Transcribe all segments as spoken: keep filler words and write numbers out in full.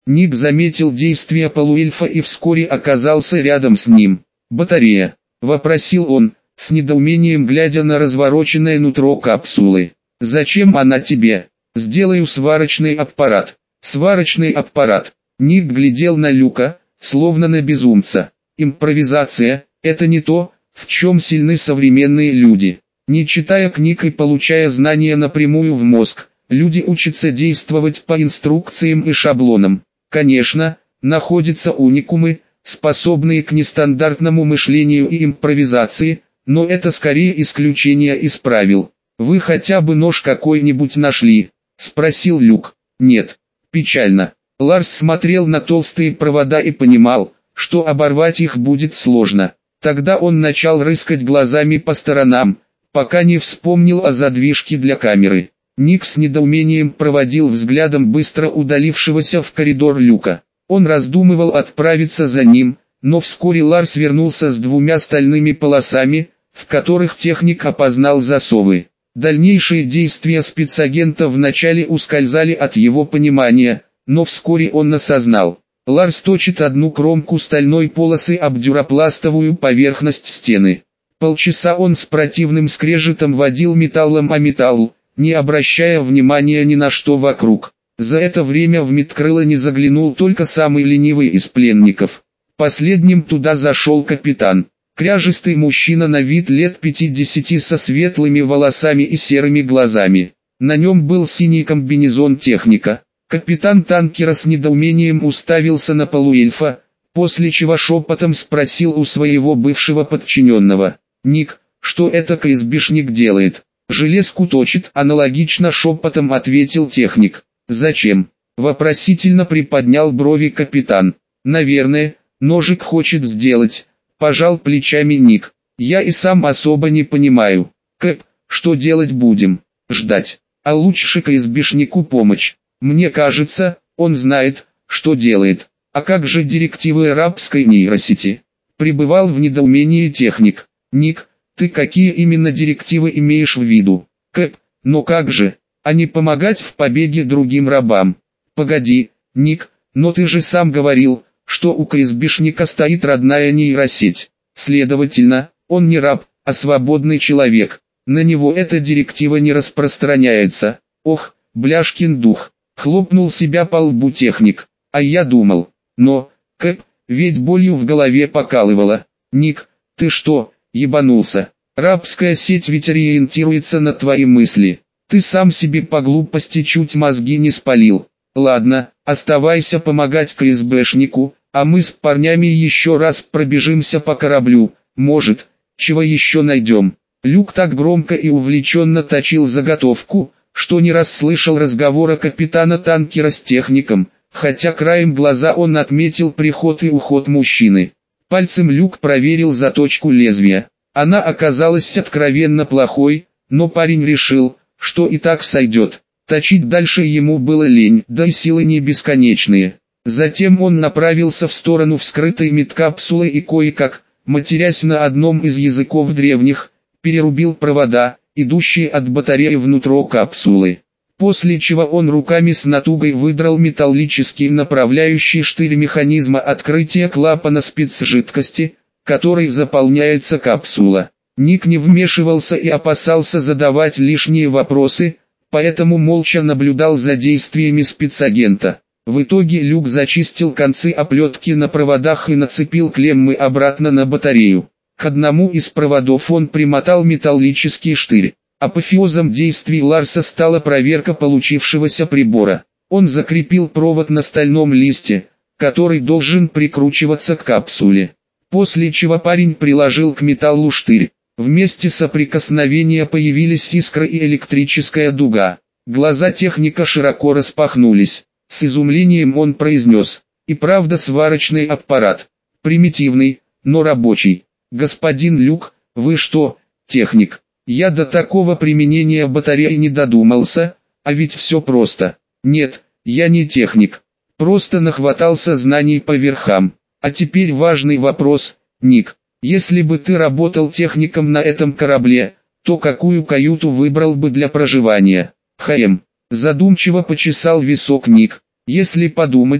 Ник заметил действия полуэльфа и вскоре оказался рядом с ним. «Батарея?» – вопросил он, с недоумением глядя на развороченное нутро капсулы. «Зачем она тебе?» «Сделаю сварочный аппарат». «Сварочный аппарат». Ник глядел на Люка, словно на безумца. Импровизация – это не то, в чем сильны современные люди. Не читая книг и получая знания напрямую в мозг, люди учатся действовать по инструкциям и шаблонам. Конечно, находятся уникумы, способные к нестандартному мышлению и импровизации, но это скорее исключение из правил. «Вы хотя бы нож какой-нибудь нашли?» – спросил Люк. «Нет». Печально. Ларс смотрел на толстые провода и понимал, что оборвать их будет сложно. Тогда он начал рыскать глазами по сторонам, пока не вспомнил о задвижке для камеры. Ник с недоумением проводил взглядом быстро удалившегося в коридор Люка. Он раздумывал отправиться за ним, но вскоре Ларс вернулся с двумя стальными полосами, в которых техник опознал засовы. Дальнейшие действия спецагента вначале ускользали от его понимания, но вскоре он осознал. Ларс точит одну кромку стальной полосы об дюропластовую поверхность стены. Полчаса он с противным скрежетом водил металлом о металл, не обращая внимания ни на что вокруг. За это время в медкрыло не заглянул только самый ленивый из пленников. Последним туда зашел капитан. Кряжистый мужчина на вид лет пятидесяти со светлыми волосами и серыми глазами. На нем был синий комбинезон техника. Капитан танкера с недоумением уставился на полуэльфа, после чего шепотом спросил у своего бывшего подчиненного. «Ник, что это КСБшник делает?» «Железку точит», аналогично шепотом ответил техник. «Зачем?» Вопросительно приподнял брови капитан. «Наверное, ножик хочет сделать», пожал плечами Ник. «Я и сам особо не понимаю. Кэп, что делать будем? Ждать. А лучше КСБшнику помощь. Мне кажется, он знает, что делает. А как же директивы арабской нейросети?» Пребывал в недоумении техник. «Ник, ты какие именно директивы имеешь в виду?» «Кэп, но как же, а не помогать в побеге другим рабам?» «Погоди, Ник, но ты же сам говорил, что у КСБшника стоит родная нейросеть. Следовательно, он не раб, а свободный человек. На него эта директива не распространяется». «Ох, бляшкин дух!» Хлопнул себя по лбу техник. «А я думал, но, Кэп, ведь болью в голове покалывало». «Ник, ты что, ебанулся? Рабская сеть ведь ориентируется на твои мысли. Ты сам себе по глупости чуть мозги не спалил. Ладно, оставайся помогать КСБшнику, а мы с парнями еще раз пробежимся по кораблю, может, чего еще найдем». Люк так громко и увлеченно точил заготовку, что не расслышал разговора капитана танкера с техником, хотя краем глаза он отметил приход и уход мужчины. Пальцем Люк проверил заточку лезвия. Она оказалась откровенно плохой, но парень решил, что и так сойдет. Точить дальше ему было лень, да и силы не бесконечные. Затем он направился в сторону вскрытой медкапсулы и кое-как, матерясь на одном из языков древних, перерубил провода, идущие от батареи внутрь капсулы. После чего он руками с натугой выдрал металлический направляющий штырь механизма открытия клапана спецжидкости, которой заполняется капсула. Ник не вмешивался и опасался задавать лишние вопросы, поэтому молча наблюдал за действиями спецагента. В итоге Люк зачистил концы оплетки на проводах и нацепил клеммы обратно на батарею. К одному из проводов он примотал металлический штырь. Апофеозом действий Ларса стала проверка получившегося прибора. Он закрепил провод на стальном листе, который должен прикручиваться к капсуле. После чего парень приложил к металлу штырь. В месте соприкосновения появились искры и электрическая дуга. Глаза техника широко распахнулись. С изумлением он произнес: «И правда сварочный аппарат. Примитивный, но рабочий. Господин Люк, вы что, техник?» Я до такого применения батареи не додумался, а ведь все просто. Нет, я не техник. Просто нахватался знаний по верхам. А теперь важный вопрос, Ник. Если бы ты работал техником на этом корабле, то какую каюту выбрал бы для проживания? Хм. Задумчиво почесал висок Ник. Если подумать,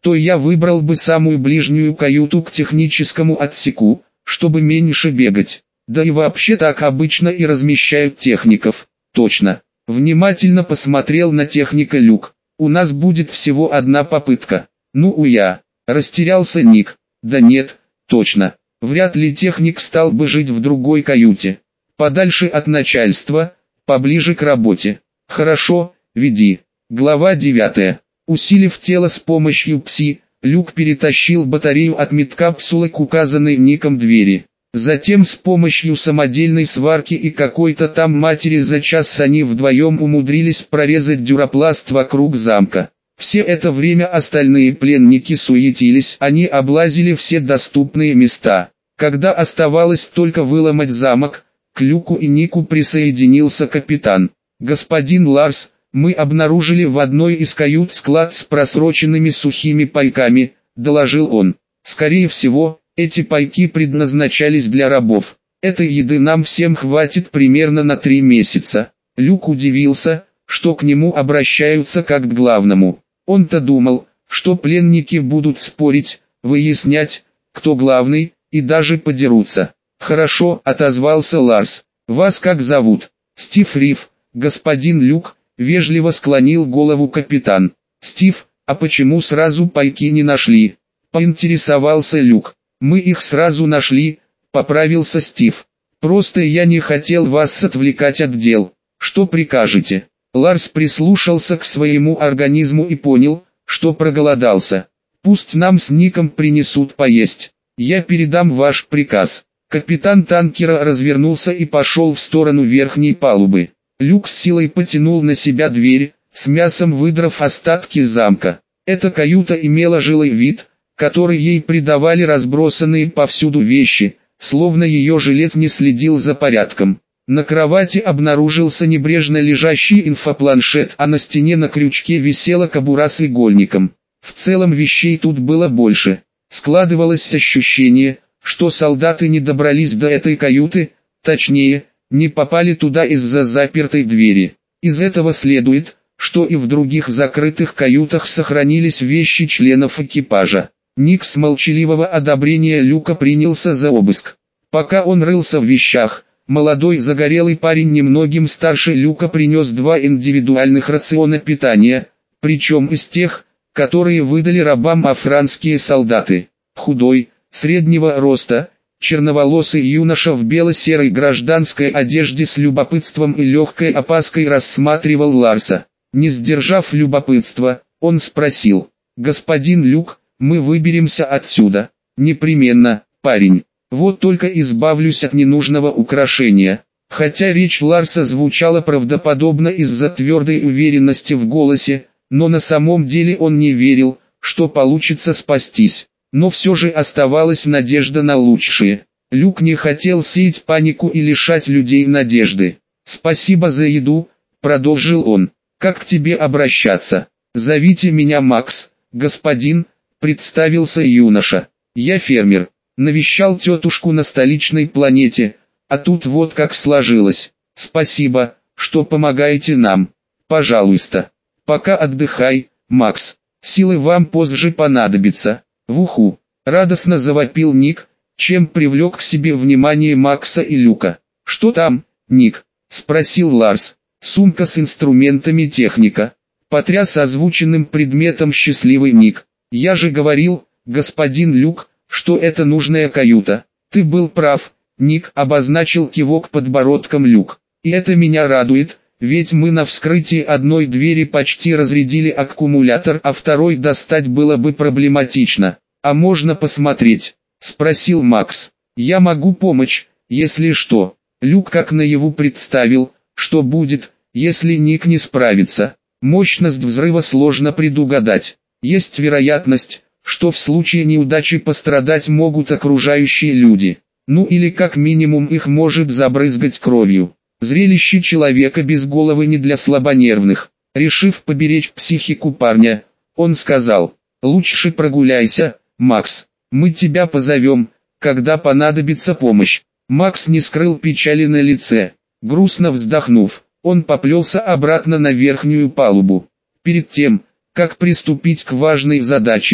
то я выбрал бы самую ближнюю каюту к техническому отсеку, чтобы меньше бегать. Да и вообще так обычно и размещают техников. Точно. Внимательно посмотрел на техника Люк. У нас будет всего одна попытка. Ну уя. Растерялся Ник. Да нет, точно. Вряд ли техник стал бы жить в другой каюте. Подальше от начальства, поближе к работе. Хорошо, веди. Глава девятая. Усилив тело с помощью пси, Люк перетащил батарею от медкапсулы к указанной Ником двери. Затем с помощью самодельной сварки и какой-то там матери за час они вдвоем умудрились прорезать дюропласт вокруг замка. Все это время остальные пленники суетились, они облазили все доступные места. Когда оставалось только выломать замок, к Люку и Нику присоединился капитан. «Господин Ларс, мы обнаружили в одной из кают склад с просроченными сухими пайками», — доложил он. «Скорее всего, эти пайки предназначались для рабов. Этой еды нам всем хватит примерно на три месяца». Люк удивился, что к нему обращаются как к главному. Он-то думал, что пленники будут спорить, выяснять, кто главный, и даже подерутся. «Хорошо», — отозвался Ларс. «Вас как зовут?» «Стив Риф, господин Люк», — вежливо склонил голову капитан. «Стив, а почему сразу пайки не нашли?» — поинтересовался Люк. «Мы их сразу нашли», — поправился Стив. «Просто я не хотел вас отвлекать от дел. Что прикажете?» Ларс прислушался к своему организму и понял, что проголодался. «Пусть нам с Ником принесут поесть. Я передам ваш приказ». Капитан танкера развернулся и пошел в сторону верхней палубы. Люк с силой потянул на себя дверь, с мясом выдрав остатки замка. Эта каюта имела жилой вид, который ей придавали разбросанные повсюду вещи, словно ее жилец не следил за порядком. На кровати обнаружился небрежно лежащий инфопланшет, а на стене на крючке висела кобура с игольником. В целом вещей тут было больше. Складывалось ощущение, что солдаты не добрались до этой каюты, точнее, не попали туда из-за запертой двери. Из этого следует, что и в других закрытых каютах сохранились вещи членов экипажа. Ник с молчаливого одобрения Люка принялся за обыск. Пока он рылся в вещах, молодой загорелый парень немногим старше Люка принес два индивидуальных рациона питания, причем из тех, которые выдали рабам афранские солдаты. Худой, среднего роста, черноволосый юноша в бело-серой гражданской одежде с любопытством и легкой опаской рассматривал Ларса. Не сдержав любопытства, он спросил: «Господин Люк, мы выберемся отсюда?» «Непременно, парень. Вот только избавлюсь от ненужного украшения». Хотя речь Ларса звучала правдоподобно из-за твердой уверенности в голосе, но на самом деле он не верил, что получится спастись. Но все же оставалась надежда на лучшее. Люк не хотел сеять панику и лишать людей надежды. «Спасибо за еду», — продолжил он. «Как к тебе обращаться?» «Зовите меня Макс, господин», — представился юноша. «Я фермер. Навещал тетушку на столичной планете, а тут вот как сложилось. Спасибо, что помогаете нам. Пожалуйста. Пока отдыхай, Макс. Силы вам позже понадобятся». «В уху!» — радостно завопил Ник, чем привлек к себе внимание Макса и Люка. «Что там, Ник?» — спросил Ларс. «Сумка с инструментами техника». Потряс озвученным предметом счастливый Ник. «Я же говорил, господин Люк, что это нужная каюта». «Ты был прав», — Ник обозначил кивок подбородком Люк. «И это меня радует, ведь мы на вскрытии одной двери почти разрядили аккумулятор, а второй достать было бы проблематично. А можно посмотреть?» — спросил Макс. «Я могу помочь, если что». Люк как наяву представил, что будет, если Ник не справится. Мощность взрыва сложно предугадать. Есть вероятность, что в случае неудачи пострадать могут окружающие люди. Ну или как минимум их может забрызгать кровью. Зрелище человека без головы не для слабонервных. Решив поберечь психику парня, он сказал: «Лучше прогуляйся, Макс. Мы тебя позовем, когда понадобится помощь». Макс не скрыл печали на лице. Грустно вздохнув, он поплелся обратно на верхнюю палубу. Перед тем, как приступить к важной задаче,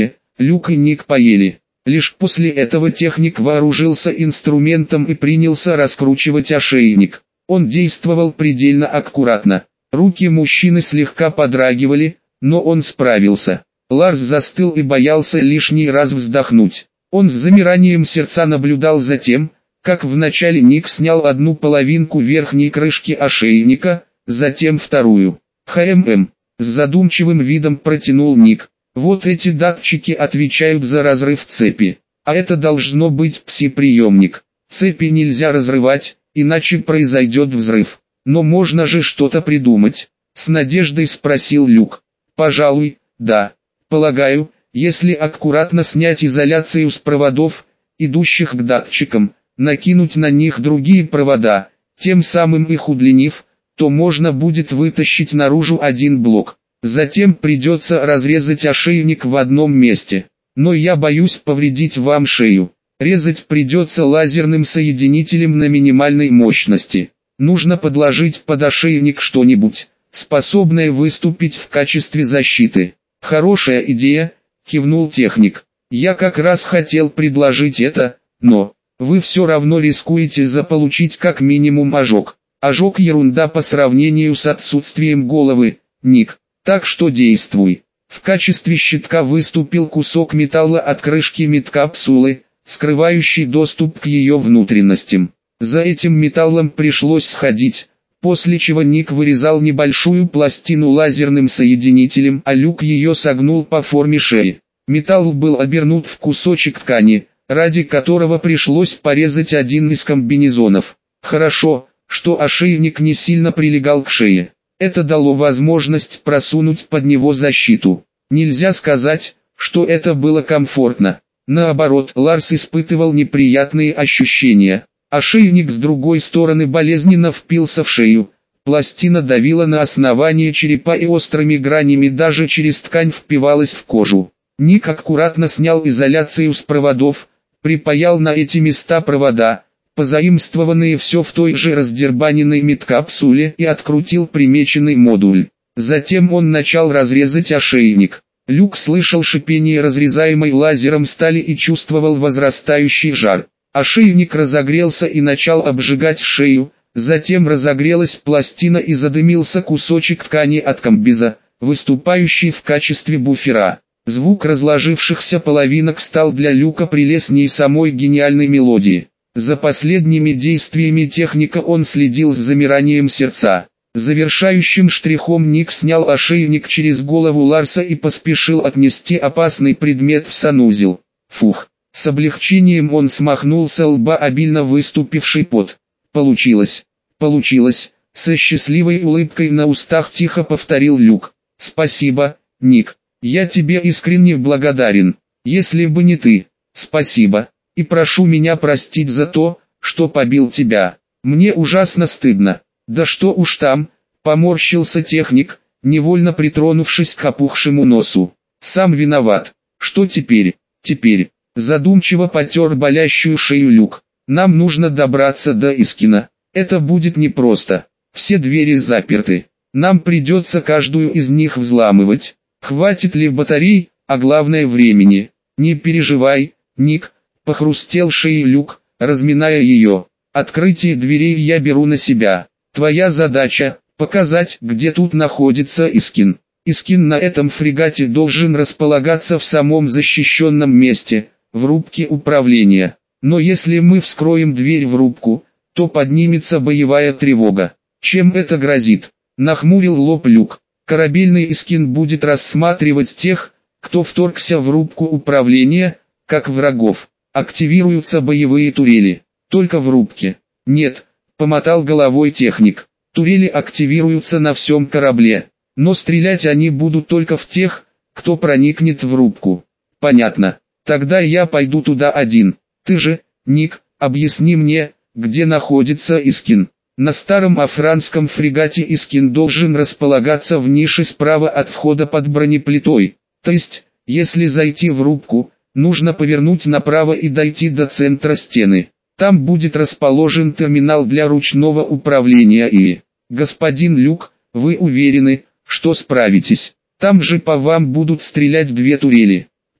Люк и Ник поели. Лишь после этого техник вооружился инструментом и принялся раскручивать ошейник. Он действовал предельно аккуратно. Руки мужчины слегка подрагивали, но он справился. Ларс застыл и боялся лишний раз вздохнуть. Он с замиранием сердца наблюдал за тем, как вначале Ник снял одну половинку верхней крышки ошейника, затем вторую. «ХММ», с задумчивым видом протянул Ник. «Вот эти датчики отвечают за разрыв цепи. А это должно быть пси-приемник. Цепи нельзя разрывать, иначе произойдет взрыв. Но можно же что-то придумать?» С надеждой спросил Люк. «Пожалуй, да. Полагаю, если аккуратно снять изоляцию с проводов, идущих к датчикам, накинуть на них другие провода, тем самым их удлинив, то можно будет вытащить наружу один блок. Затем придется разрезать ошейник в одном месте. Но я боюсь повредить вам шею. Резать придется лазерным соединителем на минимальной мощности. Нужно подложить под ошейник что-нибудь, способное выступить в качестве защиты». «Хорошая идея», — кивнул техник. «Я как раз хотел предложить это, но вы все равно рискуете заполучить как минимум ожог. Ожог ерунда по сравнению с отсутствием головы, Ник. Так что действуй». В качестве щитка выступил кусок металла от крышки медкапсулы, скрывающий доступ к ее внутренностям. За этим металлом пришлось сходить, после чего Ник вырезал небольшую пластину лазерным соединителем, а Люк ее согнул по форме шеи. Металл был обернут в кусочек ткани, ради которого пришлось порезать один из комбинезонов. Хорошо, что ошейник не сильно прилегал к шее. Это дало возможность просунуть под него защиту. Нельзя сказать, что это было комфортно. Наоборот, Ларс испытывал неприятные ощущения. Ошейник с другой стороны болезненно впился в шею. Пластина давила на основание черепа и острыми гранями даже через ткань впивалась в кожу. Ник аккуратно снял изоляцию с проводов, припаял на эти места провода, позаимствованные все в той же раздербаненной медкапсуле, и открутил примеченный модуль. Затем он начал разрезать ошейник. Люк слышал шипение разрезаемой лазером стали и чувствовал возрастающий жар. Ошейник разогрелся и начал обжигать шею, затем разогрелась пластина и задымился кусочек ткани от комбиза, выступающий в качестве буфера. Звук разложившихся половинок стал для Люка прелестней самой гениальной мелодии. За последними действиями техника он следил с замиранием сердца. Завершающим штрихом Ник снял ошейник через голову Ларса и поспешил отнести опасный предмет в санузел. Фух! С облегчением он смахнул со лба обильно выступивший пот. «Получилось! Получилось!» Со счастливой улыбкой на устах тихо повторил Люк. «Спасибо, Ник. Я тебе искренне благодарен. Если бы не ты. Спасибо. И прошу меня простить за то, что побил тебя. Мне ужасно стыдно». «Да что уж там», — поморщился техник, невольно притронувшись к опухшему носу. «Сам виноват. Что теперь?» «Теперь», — задумчиво потер болящую шею Люк. «Нам нужно добраться до Искина. Это будет непросто. Все двери заперты. Нам придется каждую из них взламывать. Хватит ли батарей, а главное времени?» «Не переживай, Ник», — похрустел шеей Люк, разминая ее. «Открытие дверей я беру на себя. Твоя задача – показать, где тут находится Искин. Искин на этом фрегате должен располагаться в самом защищенном месте, в рубке управления. Но если мы вскроем дверь в рубку, то поднимется боевая тревога. Чем это грозит?» Нахмурил лоб Люк. «Корабельный Искин будет рассматривать тех, кто вторгся в рубку управления, как врагов. Активируются боевые турели. Только в рубке. Нет». Помотал головой техник. «Турели активируются на всем корабле, но стрелять они будут только в тех, кто проникнет в рубку». «Понятно. Тогда я пойду туда один. Ты же, Ник, объясни мне, где находится Искин». На старом афранском фрегате Искин должен располагаться в нише справа от входа под бронеплитой. То есть, если зайти в рубку, нужно повернуть направо и дойти до центра стены. Там будет расположен терминал для ручного управления и... Господин Люк, вы уверены, что справитесь? Там же по вам будут стрелять две турели.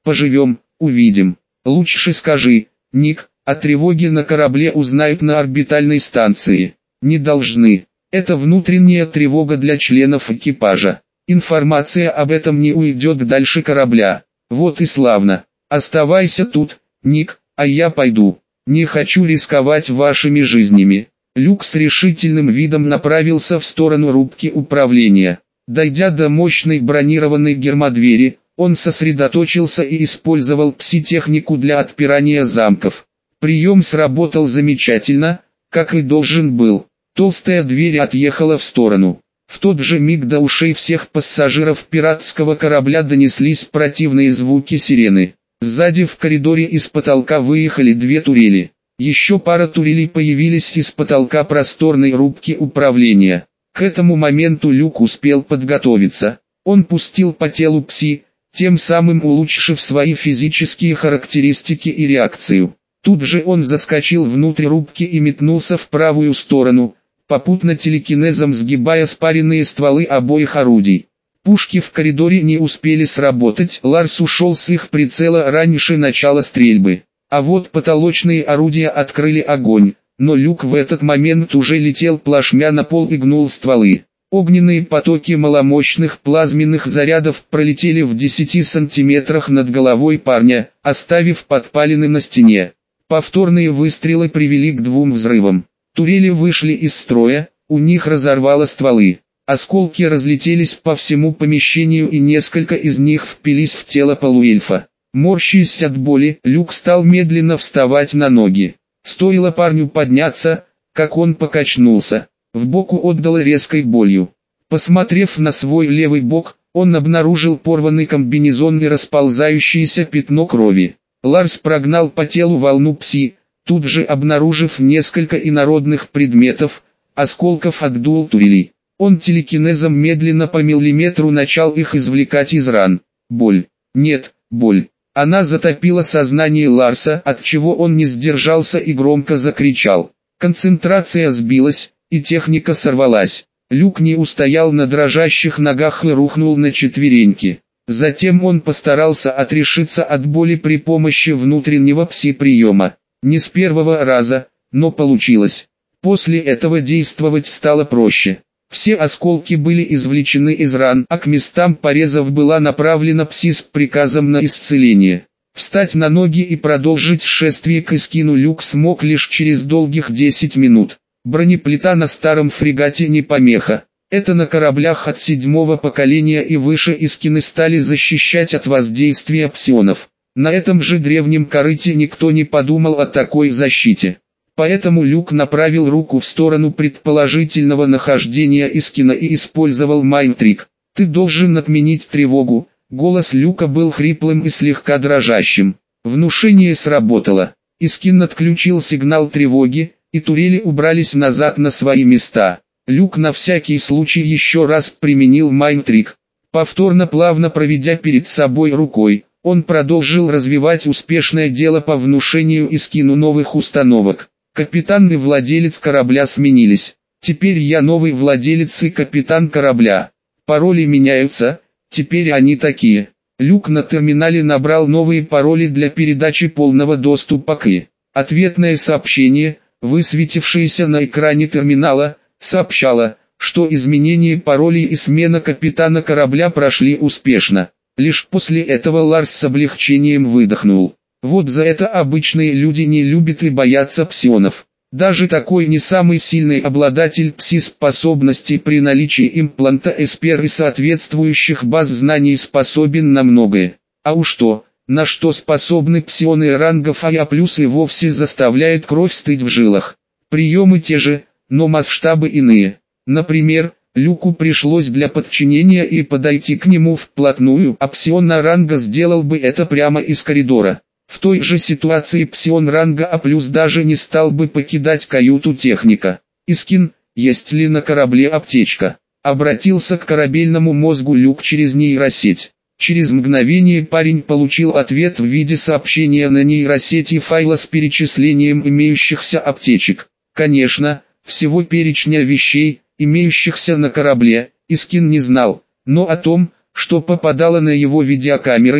Поживем, увидим. Лучше скажи, Ник, о тревоге на корабле узнают на орбитальной станции. Не должны. Это внутренняя тревога для членов экипажа. Информация об этом не уйдет дальше корабля. Вот и славно. Оставайся тут, Ник, а я пойду. Не хочу рисковать вашими жизнями. Люк с решительным видом направился в сторону рубки управления. Дойдя до мощной бронированной гермодвери, он сосредоточился и использовал пси-технику для отпирания замков. Прием сработал замечательно, как и должен был. Толстая дверь отъехала в сторону. В тот же миг до ушей всех пассажиров пиратского корабля донеслись противные звуки сирены. Сзади в коридоре из потолка выехали две турели. Еще пара турелей появились из потолка просторной рубки управления. К этому моменту Люк успел подготовиться. Он пустил по телу пси, тем самым улучшив свои физические характеристики и реакцию. Тут же он заскочил внутрь рубки и метнулся в правую сторону, попутно телекинезом сгибая спаренные стволы обоих орудий. Пушки в коридоре не успели сработать, Ларс ушел с их прицела раньше начала стрельбы. А вот потолочные орудия открыли огонь, но Люк в этот момент уже летел плашмя на пол и гнул стволы. Огненные потоки маломощных плазменных зарядов пролетели в десяти сантиметрах над головой парня, оставив подпалины на стене. Повторные выстрелы привели к двум взрывам. Турели вышли из строя, у них разорвало стволы. Осколки разлетелись по всему помещению и несколько из них впились в тело полуэльфа. Морщась от боли, Люк стал медленно вставать на ноги. Стоило парню подняться, как он покачнулся. В боку отдало резкой болью. Посмотрев на свой левый бок, он обнаружил порванный комбинезон и расползающееся пятно крови. Ларс прогнал по телу волну пси, тут же обнаружив несколько инородных предметов, осколков от дул турелей. Он телекинезом медленно по миллиметру начал их извлекать из ран. Боль. Нет, боль. Она затопила сознание Ларса, от чего он не сдержался и громко закричал. Концентрация сбилась, и техника сорвалась. Люк не устоял на дрожащих ногах и рухнул на четвереньки. Затем он постарался отрешиться от боли при помощи внутреннего пси-приема. Не с первого раза, но получилось. После этого действовать стало проще. Все осколки были извлечены из ран, а к местам порезов была направлена пси с приказом на исцеление. Встать на ноги и продолжить шествие к Искину Люк смог лишь через долгих десять минут. Бронеплита на старом фрегате не помеха. Это на кораблях от седьмого поколения и выше Искины стали защищать от воздействия псионов. На этом же древнем корыте никто не подумал о такой защите. Поэтому Люк направил руку в сторону предположительного нахождения Искина и использовал майнтрик. «Ты должен отменить тревогу». Голос Люка был хриплым и слегка дрожащим. Внушение сработало. Искин отключил сигнал тревоги, и турели убрались назад на свои места. Люк на всякий случай еще раз применил майнтрик. Повторно плавно проведя перед собой рукой, он продолжил развивать успешное дело по внушению Искину новых установок. Капитан и владелец корабля сменились. Теперь я новый владелец и капитан корабля. Пароли меняются, теперь они такие. Люк на терминале набрал новые пароли для передачи полного доступа к И. Ответное сообщение, высветившееся на экране терминала, сообщало, что изменение паролей и смена капитана корабля прошли успешно. Лишь после этого Ларс с облегчением выдохнул. Вот за это обычные люди не любят и боятся псионов. Даже такой не самый сильный обладатель пси-способностей при наличии импланта Эспер и соответствующих баз знаний способен на многое. А уж то, на что способны псионы рангов А+, и вовсе заставляет кровь стыть в жилах. Приемы те же, но масштабы иные. Например, Люку пришлось для подчинения и подойти к нему вплотную, а псион ранга сделал бы это прямо из коридора. В той же ситуации псион ранга А+ даже не стал бы покидать каюту техника. «Искин, есть ли на корабле аптечка?» Обратился к корабельному мозгу Люк через нейросеть. Через мгновение парень получил ответ в виде сообщения на нейросети файла с перечислением имеющихся аптечек. Конечно, всего перечня вещей, имеющихся на корабле, Искин не знал, но о том, что попадало на его видеокамеры,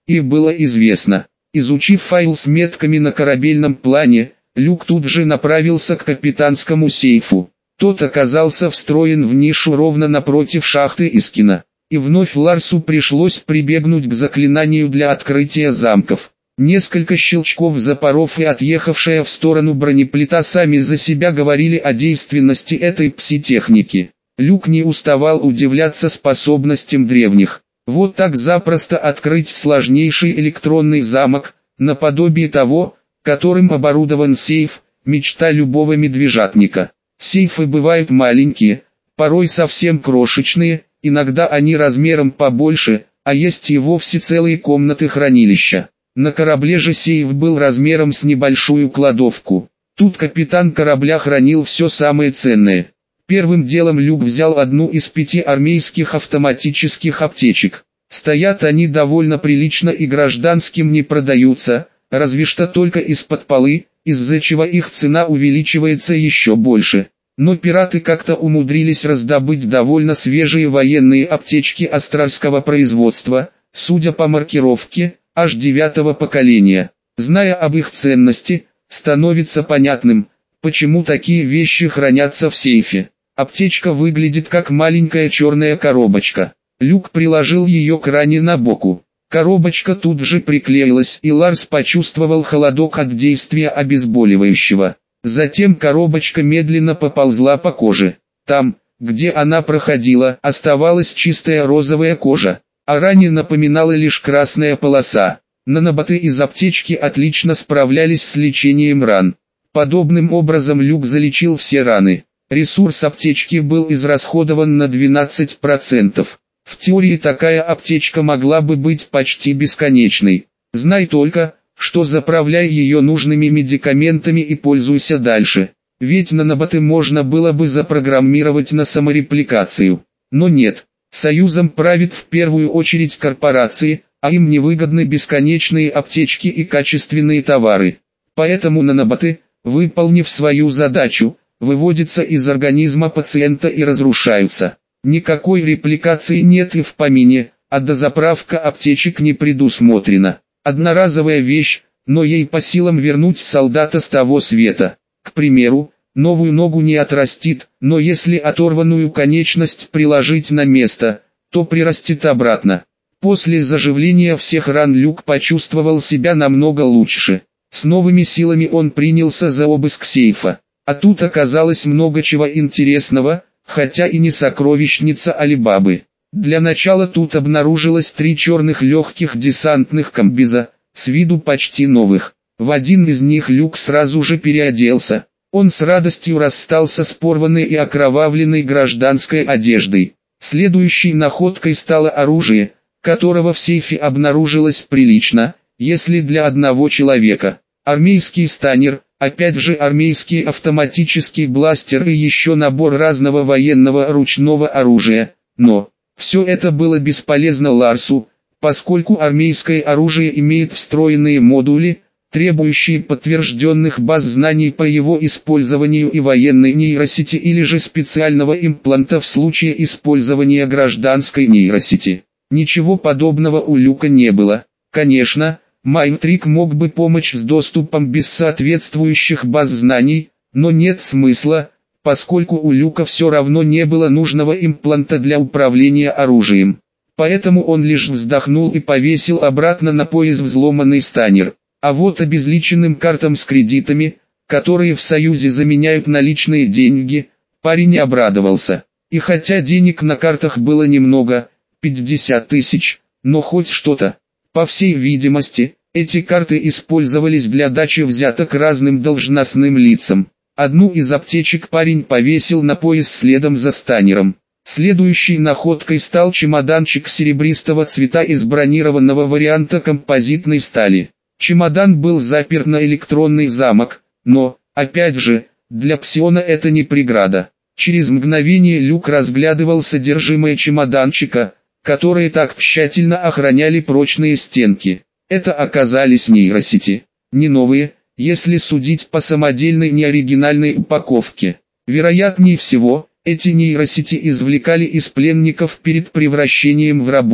и было известно. Изучив файл с метками на корабельном плане, Люк тут же направился к капитанскому сейфу. Тот оказался встроен в нишу ровно напротив шахты Искина. И вновь Ларсу пришлось прибегнуть к заклинанию для открытия замков. Несколько щелчков запоров и отъехавшая в сторону бронеплита сами за себя говорили о действенности этой пси-техники. Люк не уставал удивляться способностям древних. Вот так запросто открыть сложнейший электронный замок, наподобие того, которым оборудован сейф, мечта любого медвежатника. Сейфы бывают маленькие, порой совсем крошечные, иногда они размером побольше, а есть и вовсе целые комнаты хранилища. На корабле же сейф был размером с небольшую кладовку. Тут капитан корабля хранил все самое ценное. Первым делом Люк взял одну из пяти армейских автоматических аптечек. Стоят они довольно прилично и гражданским не продаются, разве что только из-под полы, из-за чего их цена увеличивается еще больше. Но пираты как-то умудрились раздобыть довольно свежие военные аптечки австралийского производства, судя по маркировке, аж девятого поколения. Зная об их ценности, становится понятным, почему такие вещи хранятся в сейфе. Аптечка выглядит как маленькая черная коробочка. Люк приложил ее к ране на боку. Коробочка тут же приклеилась, и Ларс почувствовал холодок от действия обезболивающего. Затем коробочка медленно поползла по коже. Там, где она проходила, оставалась чистая розовая кожа, а ране напоминала лишь красная полоса. Наноботы из аптечки отлично справлялись с лечением ран. Подобным образом Люк залечил все раны. Ресурс аптечки был израсходован на двенадцать процентов. В теории такая аптечка могла бы быть почти бесконечной. Знай только, что заправляй ее нужными медикаментами и пользуйся дальше. Ведь наноботы можно было бы запрограммировать на саморепликацию. Но нет, союзом правит в первую очередь корпорации, а им невыгодны бесконечные аптечки и качественные товары. Поэтому наноботы, выполнив свою задачу, выводятся из организма пациента и разрушаются. Никакой репликации нет и в помине, а дозаправка аптечек не предусмотрена. Одноразовая вещь, но ей по силам вернуть солдата с того света. К примеру, новую ногу не отрастит, но если оторванную конечность приложить на место, то прирастет обратно. После заживления всех ран Люк почувствовал себя намного лучше. С новыми силами он принялся за обыск сейфа. А тут оказалось много чего интересного, хотя и не сокровищница Алибабы. Для начала тут обнаружилось три черных легких десантных комбиза, с виду почти новых. В один из них Люк сразу же переоделся. Он с радостью расстался с порванной и окровавленной гражданской одеждой. Следующей находкой стало оружие, которого в сейфе обнаружилось прилично, если для одного человека. Армейский станер, опять же армейский автоматический бластер и еще набор разного военного ручного оружия. Но все это было бесполезно Ларсу, поскольку армейское оружие имеет встроенные модули, требующие подтвержденных баз знаний по его использованию и военной нейросети или же специального импланта в случае использования гражданской нейросети. Ничего подобного у Люка не было. Конечно, Майнтрик мог бы помочь с доступом без соответствующих баз знаний, но нет смысла, поскольку у Люка все равно не было нужного импланта для управления оружием. Поэтому он лишь вздохнул и повесил обратно на пояс взломанный станер. А вот обезличенным картам с кредитами, которые в Союзе заменяют наличные деньги, парень не обрадовался. И хотя денег на картах было немного, пятьдесят тысяч, но хоть что-то. По всей видимости, эти карты использовались для дачи взяток разным должностным лицам. Одну из аптечек парень повесил на пояс следом за станером. Следующей находкой стал чемоданчик серебристого цвета из бронированного варианта композитной стали. Чемодан был заперт на электронный замок, но, опять же, для псиона это не преграда. Через мгновение Люк разглядывал содержимое чемоданчика, которые так тщательно охраняли прочные стенки. Это оказались нейросети. Не новые, если судить по самодельной неоригинальной упаковке. Вероятнее всего, эти нейросети извлекали из пленников перед превращением в рабов.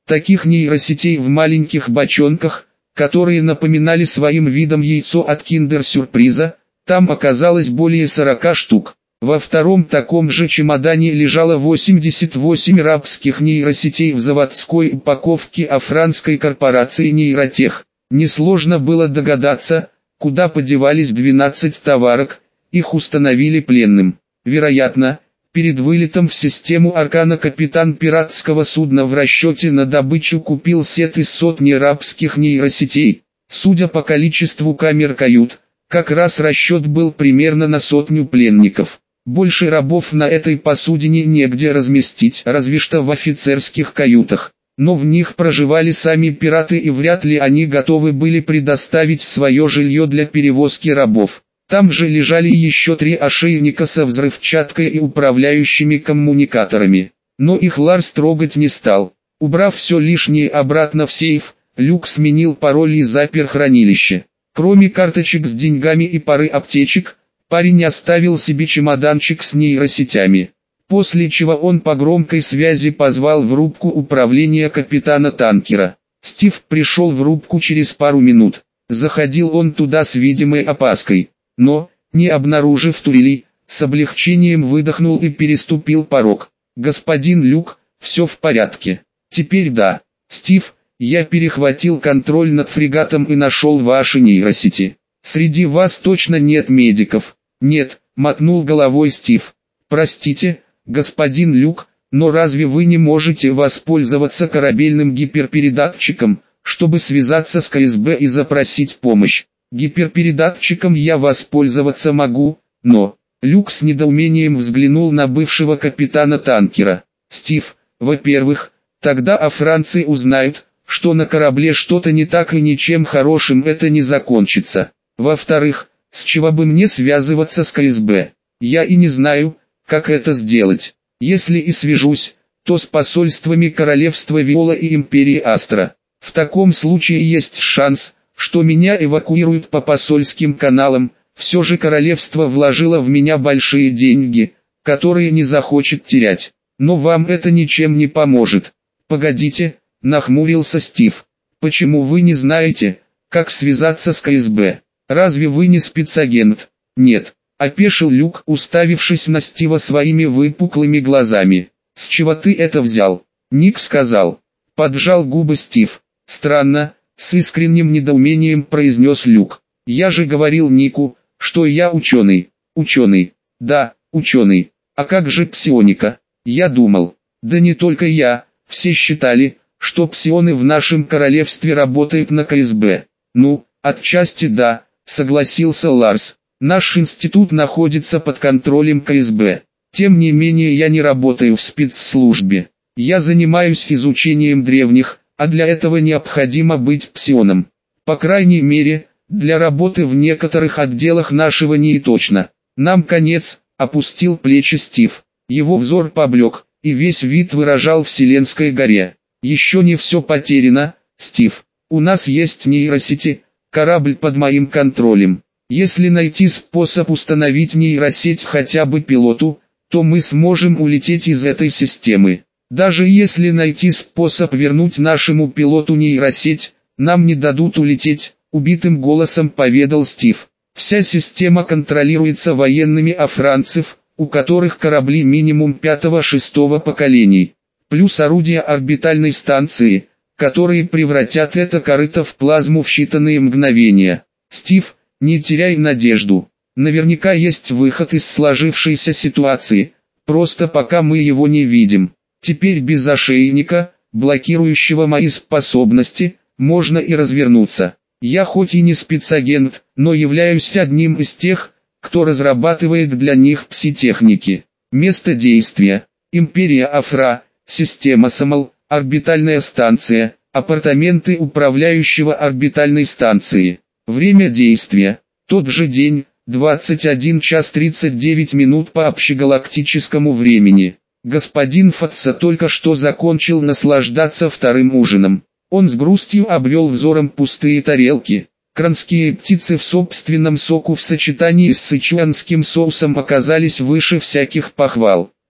Таких нейросетей в маленьких бочонках, которые напоминали своим видом яйцо от киндер-сюрприза, там оказалось более сорока штук. Во втором таком же чемодане лежало восемьдесят восемь рабских нейросетей в заводской упаковке афранской корпорации Нейротех. Несложно было догадаться, куда подевались двенадцать товарок, их установили пленным. Вероятно, перед вылетом в систему Аркана капитан пиратского судна в расчете на добычу купил сет из сотни рабских нейросетей. Судя по количеству камер кают, как раз расчет был примерно на сотню пленников. Больше рабов на этой посудине негде разместить, разве что в офицерских каютах. Но в них проживали сами пираты, и вряд ли они готовы были предоставить свое жилье для перевозки рабов. Там же лежали еще три ошейника со взрывчаткой и управляющими коммуникаторами. Но их Ларс трогать не стал. Убрав все лишнее обратно в сейф, Люк сменил пароль и запер хранилище. Кроме карточек с деньгами и пары аптечек, парень оставил себе чемоданчик с нейросетями. После чего он по громкой связи позвал в рубку управления капитана танкера. Стив пришел в рубку через пару минут. Заходил он туда с видимой опаской. Но, не обнаружив турели, с облегчением выдохнул и переступил порог. «Господин Люк, все в порядке. Теперь да. Стив, я перехватил контроль над фрегатом и нашел ваши нейросети. Среди вас точно нет медиков?» «Нет», — мотнул головой Стив. «Простите, господин Люк, но разве вы не можете воспользоваться корабельным гиперпередатчиком, чтобы связаться с КСБ и запросить помощь?» «Гиперпередатчиком я воспользоваться могу, но...» Люк с недоумением взглянул на бывшего капитана танкера. «Стив, во-первых, тогда афранцы узнают, что на корабле что-то не так и ничем хорошим это не закончится. Во-вторых, с чего бы мне связываться с КСБ? Я и не знаю, как это сделать. Если и свяжусь, то с посольствами Королевства Виола и Империи Астра. В таком случае есть шанс, что меня эвакуируют по посольским каналам. Все же королевство вложило в меня большие деньги, которые не захочет терять. Но вам это ничем не поможет». «Погодите», — нахмурился Стив. «Почему вы не знаете, как связаться с КСБ? Разве вы не спецагент?» «Нет», — опешил Люк, уставившись на Стива своими выпуклыми глазами. «С чего ты это взял?» «Ник сказал». Поджал губы Стив. «Странно», — с искренним недоумением произнес Люк. «Я же говорил Нику, что я ученый». «Ученый?» «Да, ученый. А как же псионика?» «Я думал». «Да не только я, все считали, что псионы в нашем королевстве работают на КСБ». «Ну, отчасти да», — согласился Ларс. «Наш институт находится под контролем КСБ. Тем не менее я не работаю в спецслужбе. Я занимаюсь изучением древних, а для этого необходимо быть псионом. По крайней мере, для работы в некоторых отделах нашего НИИ точно. Нам конец», — опустил плечи Стив. Его взор поблек, и весь вид выражал вселенской горе. «Еще не все потеряно, Стив. У нас есть нейросети, корабль под моим контролем. Если найти способ установить нейросеть хотя бы пилоту, то мы сможем улететь из этой системы. Даже если найти способ вернуть нашему пилоту нейросеть, нам не дадут улететь», — убитым голосом поведал Стив. «Вся система контролируется военными афранцев, у которых корабли минимум пятого-шестого поколений, плюс орудия орбитальной станции, которые превратят это корыто в плазму в считанные мгновения. Стив, не теряй надежду. Наверняка есть выход из сложившейся ситуации, просто пока мы его не видим. Теперь без ошейника, блокирующего мои способности, можно и развернуться. Я хоть и не спецагент, но являюсь одним из тех, кто разрабатывает для них пси-техники. Место действия: Империя Афра, система Самал, орбитальная станция, апартаменты управляющего орбитальной станции. Время действия: тот же день, двадцать один час тридцать девять минут по общегалактическому времени. Господин Фатса только что закончил наслаждаться вторым ужином. Он с грустью обвел взором пустые тарелки. Кранские птицы в собственном соку в сочетании с сычуанским соусом оказались выше всяких похвал.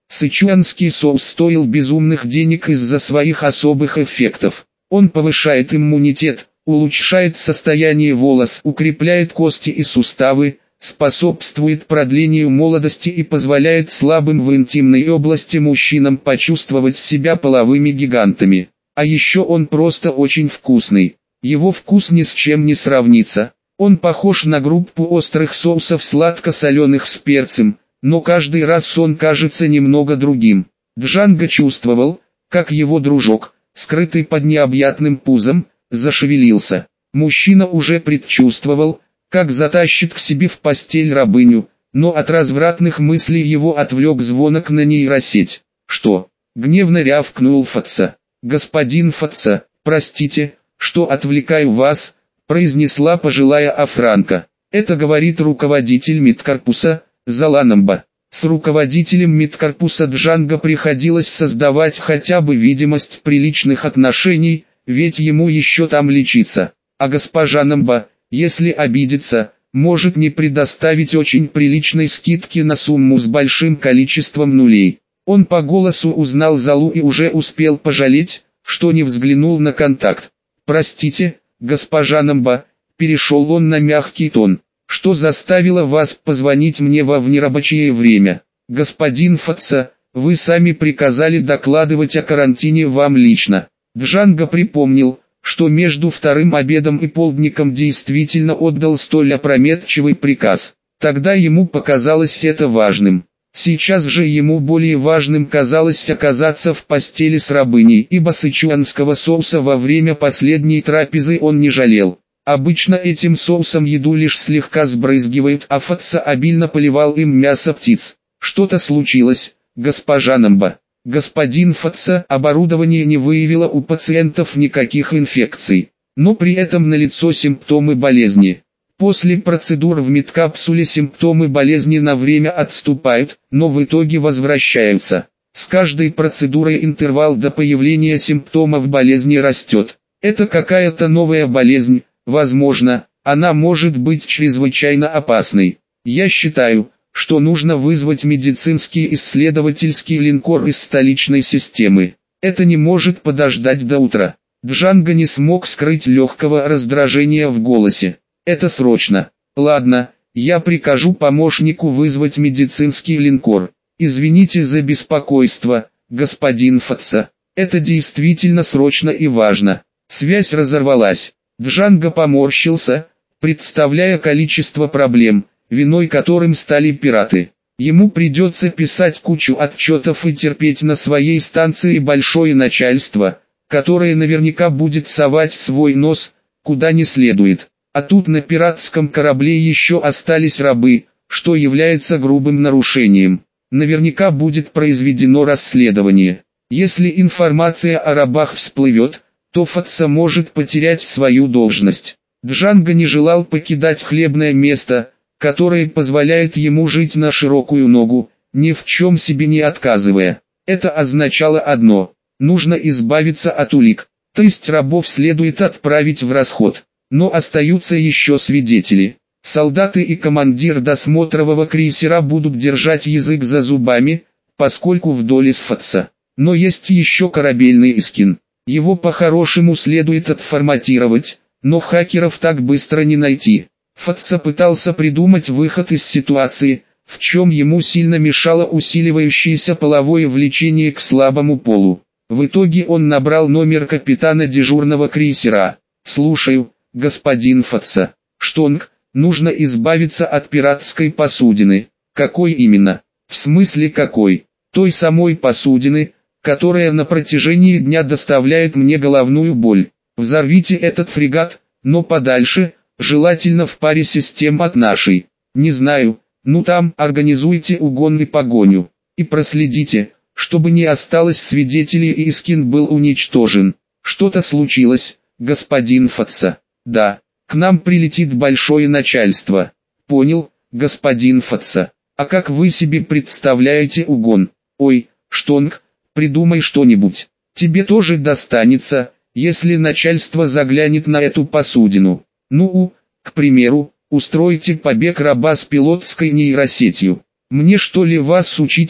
Сычуанский соус стоил безумных денег из-за своих особых эффектов. Он повышает иммунитет, улучшает состояние волос, укрепляет кости и суставы, способствует продлению молодости и позволяет слабым в интимной области мужчинам почувствовать себя половыми гигантами. А еще он просто очень вкусный. Его вкус ни с чем не сравнится. Он похож на группу острых соусов сладко-соленых с перцем, но каждый раз он кажется немного другим. Джанго чувствовал, как его дружок, скрытый под необъятным пузом, зашевелился. Мужчина уже предчувствовал, как затащит к себе в постель рабыню, но от развратных мыслей его отвлек звонок на нейросеть. «Что?» — гневно рявкнул Фатса. «Господин Фатса, простите, что отвлекаю вас», — произнесла пожилая Афранка. «Это говорит руководитель медкорпуса, Заланамба». С руководителем медкорпуса Джанго приходилось создавать хотя бы видимость приличных отношений, ведь ему еще там лечиться. А госпожа Намба, если обидится, может не предоставить очень приличной скидки на сумму с большим количеством нулей. Он по голосу узнал Залу и уже успел пожалеть, что не взглянул на контакт. «Простите, госпожа Намба», перешел он на мягкий тон. «Что заставило вас позвонить мне во внерабочее время? Господин Фатса, вы сами приказали докладывать о карантине вам лично». Джанго припомнил, что между вторым обедом и полдником действительно отдал столь опрометчивый приказ. Тогда ему показалось это важным. Сейчас же ему более важным казалось оказаться в постели с рабыней, ибо сычуанского соуса во время последней трапезы он не жалел. Обычно этим соусом еду лишь слегка сбрызгивают, а Фатса обильно поливал им мясо птиц. «Что-то случилось, госпожа Намба?» Господин Фатса, оборудование не выявило у пациентов никаких инфекций, но при этом налицо симптомы болезни. После процедур в медкапсуле симптомы болезни на время отступают, но в итоге возвращаются. С каждой процедурой интервал до появления симптомов болезни растет. Это какая-то новая болезнь, возможно, она может быть чрезвычайно опасной. Я считаю, что нужно вызвать медицинский исследовательский линкор из столичной системы. Это не может подождать до утра. Джанго не смог скрыть легкого раздражения в голосе. Это срочно. Ладно, я прикажу помощнику вызвать медицинский линкор. Извините за беспокойство, господин Фатса. Это действительно срочно и важно. Связь разорвалась. Джанго поморщился, представляя количество проблем, виной которым стали пираты. Ему придется писать кучу отчетов и терпеть на своей станции большое начальство, которое наверняка будет совать свой нос, куда не следует. А тут на пиратском корабле еще остались рабы, что является грубым нарушением. Наверняка будет произведено расследование. Если информация о рабах всплывет, то Фатса может потерять свою должность. Джанго не желал покидать хлебное место, которое позволяет ему жить на широкую ногу, ни в чем себе не отказывая. Это означало одно: нужно избавиться от улик, то есть рабов следует отправить в расход. Но остаются еще свидетели. Солдаты и командир досмотрового крейсера будут держать язык за зубами, поскольку в доле с Фатса. Но есть еще корабельный Искин. Его по-хорошему следует отформатировать, но хакеров так быстро не найти. Фатса пытался придумать выход из ситуации, в чем ему сильно мешало усиливающееся половое влечение к слабому полу. В итоге он набрал номер капитана дежурного крейсера. «Слушаю, господин Фатса. Штонг, нужно избавиться от пиратской посудины». «Какой именно?» «В смысле какой?» «Той самой посудины, которая на протяжении дня доставляет мне головную боль. Взорвите этот фрегат, но подальше, желательно в паре систем от нашей. Не знаю, ну там организуйте угон и погоню. И проследите, чтобы не осталось свидетелей и Искин был уничтожен». «Что-то случилось, господин Фатса?» «Да, к нам прилетит большое начальство». «Понял, господин Фатса. А как вы себе представляете угон?» «Ой, Штонг, придумай что-нибудь. Тебе тоже достанется, если начальство заглянет на эту посудину. Ну, к примеру, устройте побег раба с пилотской нейросетью. Мне что ли вас учить,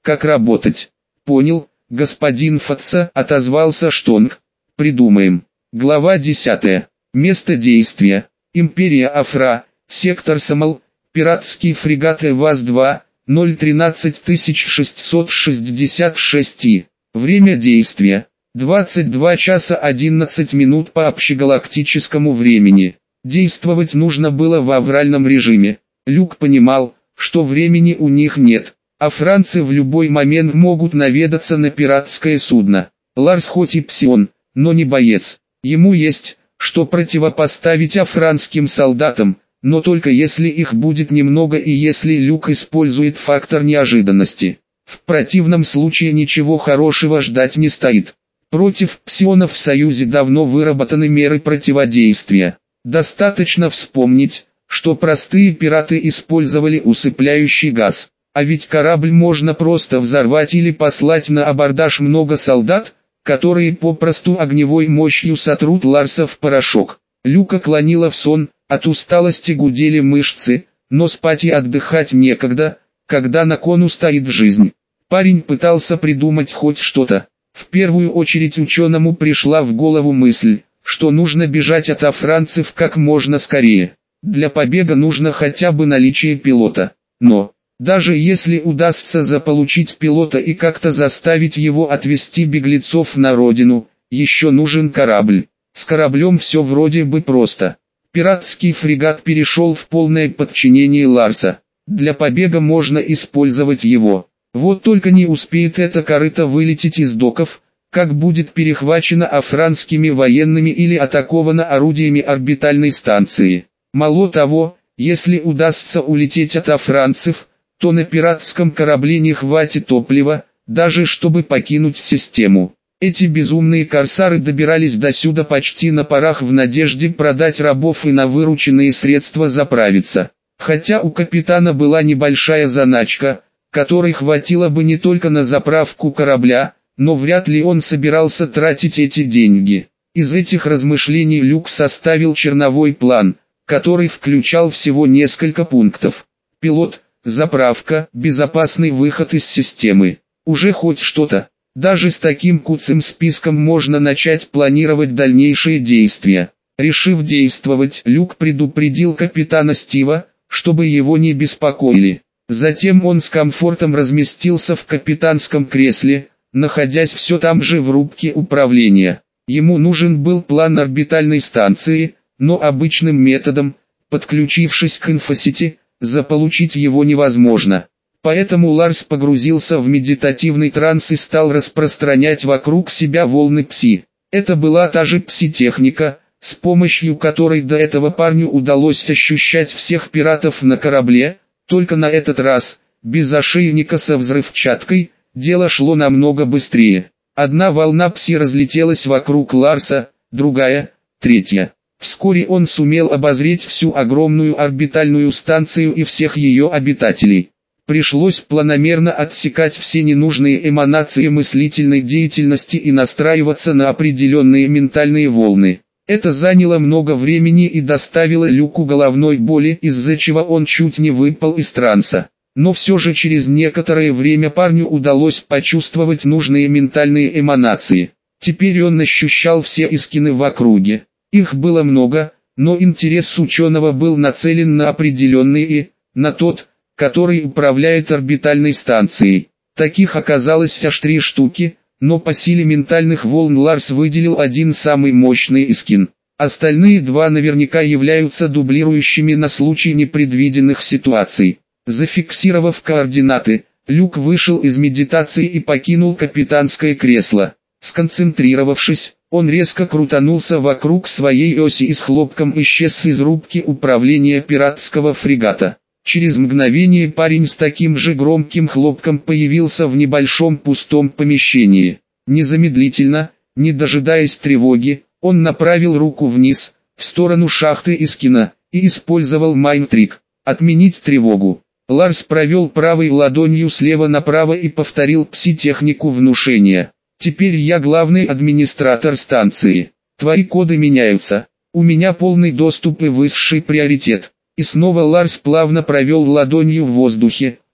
как работать. Понял, господин Фатса, отозвался Штонг. Придумаем. Глава десятая. Место действия. Империя Афра, сектор Самал, пиратские фрегаты ВАЗ-два, ноль тринадцать шестьсот шестьдесят шесть И. Время действия. двадцать два часа одиннадцать минут по общегалактическому времени. Действовать нужно было в авральном режиме. Люк понимал, что времени у них нет, а францы в любой момент могут наведаться на пиратское судно. Ларс хоть и псион, но не боец. Ему есть, что противопоставить афранским солдатам, но только если их будет немного и если Люк использует фактор неожиданности. В противном случае ничего хорошего ждать не стоит. Против псионов в Союзе давно выработаны меры противодействия. Достаточно вспомнить, что простые пираты использовали усыпляющий газ, а ведь корабль можно просто взорвать или послать на абордаж много солдат, которые попросту огневой мощью сотрут Ларса в порошок. Люка клонила в сон, от усталости гудели мышцы, но спать и отдыхать некогда, когда на кону стоит жизнь. Парень пытался придумать хоть что-то. В первую очередь ученому пришла в голову мысль, что нужно бежать от афранцев как можно скорее. Для побега нужно хотя бы наличие пилота. Но, даже если удастся заполучить пилота и как-то заставить его отвезти беглецов на родину, еще нужен корабль. С кораблем все вроде бы просто. Пиратский фрегат перешел в полное подчинение Ларса. Для побега можно использовать его. Вот только не успеет эта корыта вылететь из доков, как будет перехвачена афранскими военными или атакована орудиями орбитальной станции. Мало того, если удастся улететь от афранцев, то на пиратском корабле не хватит топлива, даже чтобы покинуть систему. Эти безумные корсары добирались до сюда почти на парах в надежде продать рабов и на вырученные средства заправиться. Хотя у капитана была небольшая заначка, которой хватило бы не только на заправку корабля, но вряд ли он собирался тратить эти деньги. Из этих размышлений Люк составил черновой план, который включал всего несколько пунктов. Пилот, заправка, безопасный выход из системы. Уже хоть что-то. Даже с таким куцым списком можно начать планировать дальнейшие действия. Решив действовать, Люк предупредил капитана Стива, чтобы его не беспокоили. Затем он с комфортом разместился в капитанском кресле, находясь все там же в рубке управления. Ему нужен был план орбитальной станции, но обычным методом, подключившись к инфосети, заполучить его невозможно. Поэтому Ларс погрузился в медитативный транс и стал распространять вокруг себя волны пси. Это была та же пси-техника, с помощью которой до этого парню удалось ощущать всех пиратов на корабле, только на этот раз, без ошейника со взрывчаткой, дело шло намного быстрее. Одна волна пси разлетелась вокруг Ларса, другая, третья. Вскоре он сумел обозреть всю огромную орбитальную станцию и всех ее обитателей. Пришлось планомерно отсекать все ненужные эманации мыслительной деятельности и настраиваться на определенные ментальные волны. Это заняло много времени и доставило Люку головной боли, из-за чего он чуть не выпал из транса. Но все же через некоторое время парню удалось почувствовать нужные ментальные эманации. Теперь он ощущал все искины в округе. Их было много, но интерес ученого был нацелен на определенный и, на тот, который управляет орбитальной станцией. Таких оказалось аж три штуки, но по силе ментальных волн Ларс выделил один самый мощный искин. Остальные два наверняка являются дублирующими на случай непредвиденных ситуаций. Зафиксировав координаты, Люк вышел из медитации и покинул капитанское кресло. Сконцентрировавшись, он резко крутанулся вокруг своей оси и с хлопком исчез из рубки управления пиратского фрегата. Через мгновение парень с таким же громким хлопком появился в небольшом пустом помещении. Незамедлительно, не дожидаясь тревоги, он направил руку вниз, в сторону шахты Искина, и использовал майнтрик. Отменить тревогу. Ларс провел правой ладонью слева направо и повторил пси-технику внушения. Теперь я главный администратор станции. Твои коды меняются. У меня полный доступ и высший приоритет. И снова Ларс плавно провел ладонью в воздухе,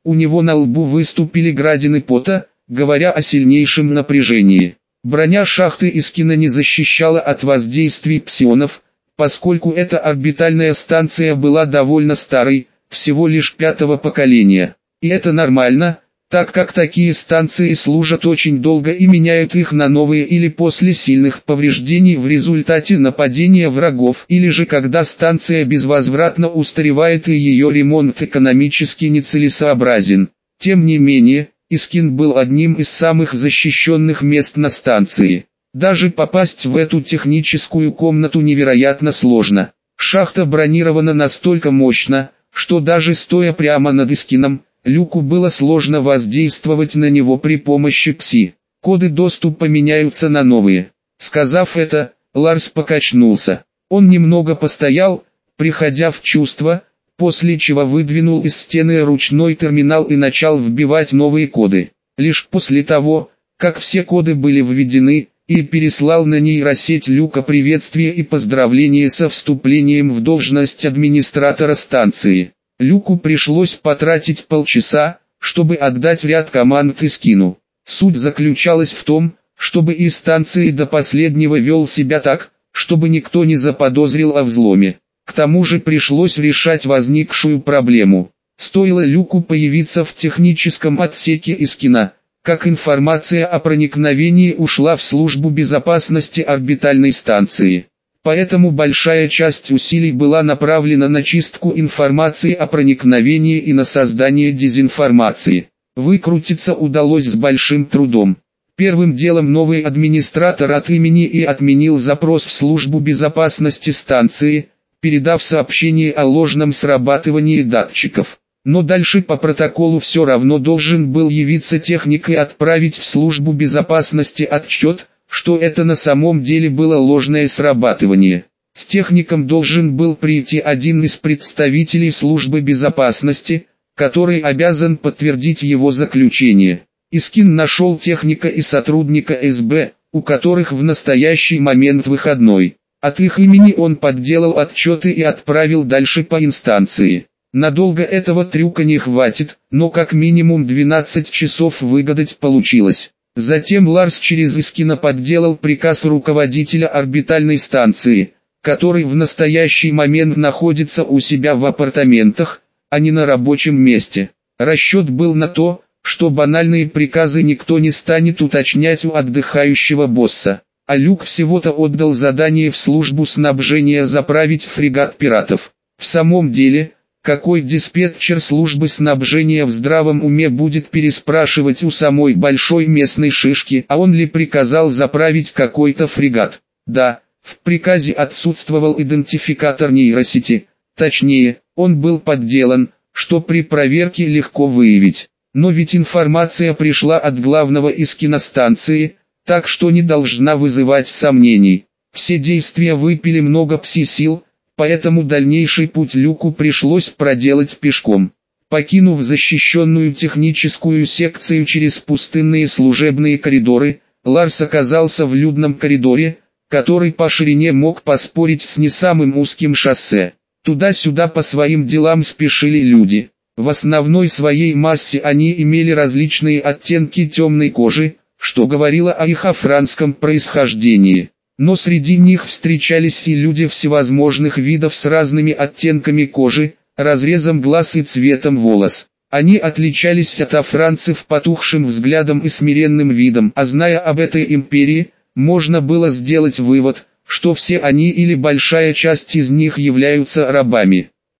у него на лбу выступили градины пота, говоря о сильнейшем напряжении. Броня шахты Искина не защищала от воздействий псионов, поскольку эта орбитальная станция была довольно старой, всего лишь пятого поколения. И это нормально, так как такие станции служат очень долго и меняют их на новые или после сильных повреждений в результате нападения врагов, или же когда станция безвозвратно устаревает и ее ремонт экономически нецелесообразен. Тем не менее, Искин был одним из самых защищенных мест на станции. Даже попасть в эту техническую комнату невероятно сложно. Шахта бронирована настолько мощно, что даже стоя прямо над Искином, Люку было сложно воздействовать на него при помощи пси. Коды доступа меняются на новые. Сказав это, Ларс покачнулся. Он немного постоял, приходя в чувство, после чего выдвинул из стены ручной терминал и начал вбивать новые коды. Лишь после того, как все коды были введены, и переслал на нейросеть Люка приветствие и поздравление со вступлением в должность администратора станции. Люку пришлось потратить полчаса, чтобы отдать ряд команд Искину. Суть заключалась в том, чтобы из станции до последнего вел себя так, чтобы никто не заподозрил о взломе. К тому же пришлось решать возникшую проблему. Стоило Люку появиться в техническом отсеке Искина, как информация о проникновении ушла в службу безопасности орбитальной станции. Поэтому большая часть усилий была направлена на чистку информации о проникновении и на создание дезинформации. Выкрутиться удалось с большим трудом. Первым делом новый администратор от имени И отменил запрос в службу безопасности станции, передав сообщение о ложном срабатывании датчиков. Но дальше по протоколу все равно должен был явиться техник и отправить в службу безопасности отчет, что это на самом деле было ложное срабатывание. С техником должен был прийти один из представителей службы безопасности, который обязан подтвердить его заключение. Искин нашел техника и сотрудника эс бэ, у которых в настоящий момент выходной. От их имени он подделал отчеты и отправил дальше по инстанции. Надолго этого трюка не хватит, но как минимум двенадцать часов выгадать получилось. Затем Ларс через Искина подделал приказ руководителя орбитальной станции, который в настоящий момент находится у себя в апартаментах, а не на рабочем месте. Расчет был на то, что банальные приказы никто не станет уточнять у отдыхающего босса. А Люк всего-то отдал задание в службу снабжения заправить фрегат пиратов. В самом деле, какой диспетчер службы снабжения в здравом уме будет переспрашивать у самой большой местной шишки, а он ли приказал заправить какой-то фрегат? Да, в приказе отсутствовал идентификатор нейросети, точнее, он был подделан, что при проверке легко выявить. Но ведь информация пришла от главного из киностанции, так что не должна вызывать сомнений. Все действия выпили много пси-сил, поэтому дальнейший путь Люку пришлось проделать пешком. Покинув защищенную техническую секцию через пустынные служебные коридоры, Ларс оказался в людном коридоре, который по ширине мог поспорить с не самым узким шоссе. Туда-сюда по своим делам спешили люди. В основной своей массе они имели различные оттенки темной кожи, что говорило о их африканском происхождении. Но среди них встречались и люди всевозможных видов с разными оттенками кожи, разрезом глаз и цветом волос. Они отличались от африканцев потухшим взглядом и смиренным видом, а зная об этой империи, можно было сделать вывод, что все они или большая часть из них являются рабами.